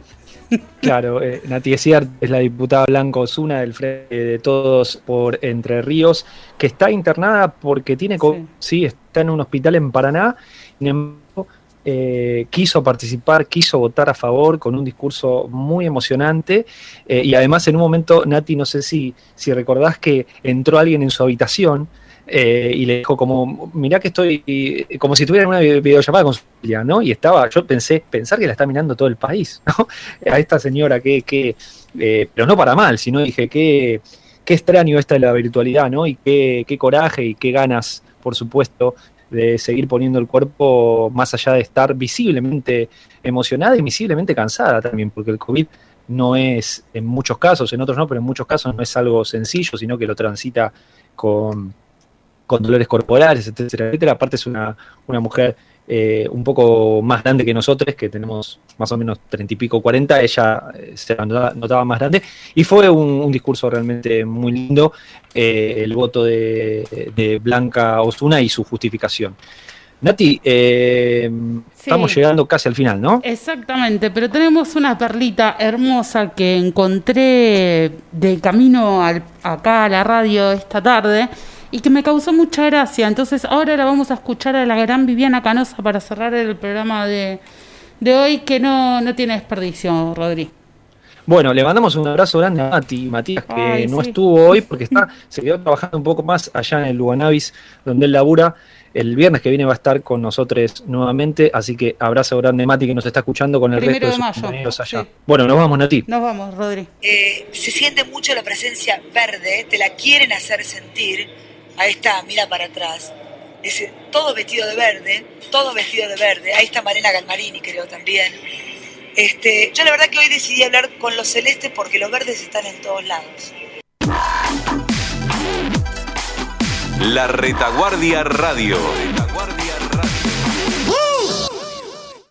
Claro, Nati Eciar es la diputada Blanca Osuna del Frente de Todos por Entre Ríos, que está internada porque tiene COVID, sí, está en un hospital en Paraná, sin embargo, quiso participar, quiso votar a favor con un discurso muy emocionante, y además en un momento, Nati, no sé si recordás que entró alguien en su habitación y le dijo como, mirá que estoy, como si tuviera una videollamada con su familia, ¿no? Y estaba, yo pensar que la está mirando todo el país, ¿no? A esta señora pero no para mal, sino dije, qué extraño esta de la virtualidad, ¿no? Y qué coraje y qué ganas, por supuesto, de seguir poniendo el cuerpo más allá de estar visiblemente emocionada y visiblemente cansada también, porque el COVID no es, en muchos casos, en otros no, pero en muchos casos no es algo sencillo, sino que lo transita con dolores corporales, etcétera, etcétera. Aparte es una mujer un poco más grande que nosotros, que tenemos más o menos 30 y pico, 40, ella se notaba más grande, y fue un discurso realmente muy lindo, el voto de Blanca Osuna y su justificación. Nati, estamos llegando casi al final, ¿no? Exactamente, pero tenemos una perlita hermosa que encontré de camino acá a la radio esta tarde y que me causó mucha gracia. Entonces ahora la vamos a escuchar a la gran Viviana Canosa para cerrar el programa de hoy, que no tiene desperdicio, Rodri. Bueno, le mandamos un abrazo grande a Matías, que no estuvo hoy porque se quedó trabajando un poco más allá en el Luganavis, donde él labura. El viernes que viene va a estar con nosotros nuevamente, así que abrazo grande, Mati, que nos está escuchando con el resto de sus compañeros allá. Sí. Bueno, nos vamos, Nati. Nos vamos, Rodri. Se siente mucho la presencia verde, te la quieren hacer sentir. Ahí está, mira para atrás. Todo vestido de verde, Ahí está Marina Galmarini, creo, también. Yo la verdad que hoy decidí hablar con los celestes porque los verdes están en todos lados. La Retaguardia Radio.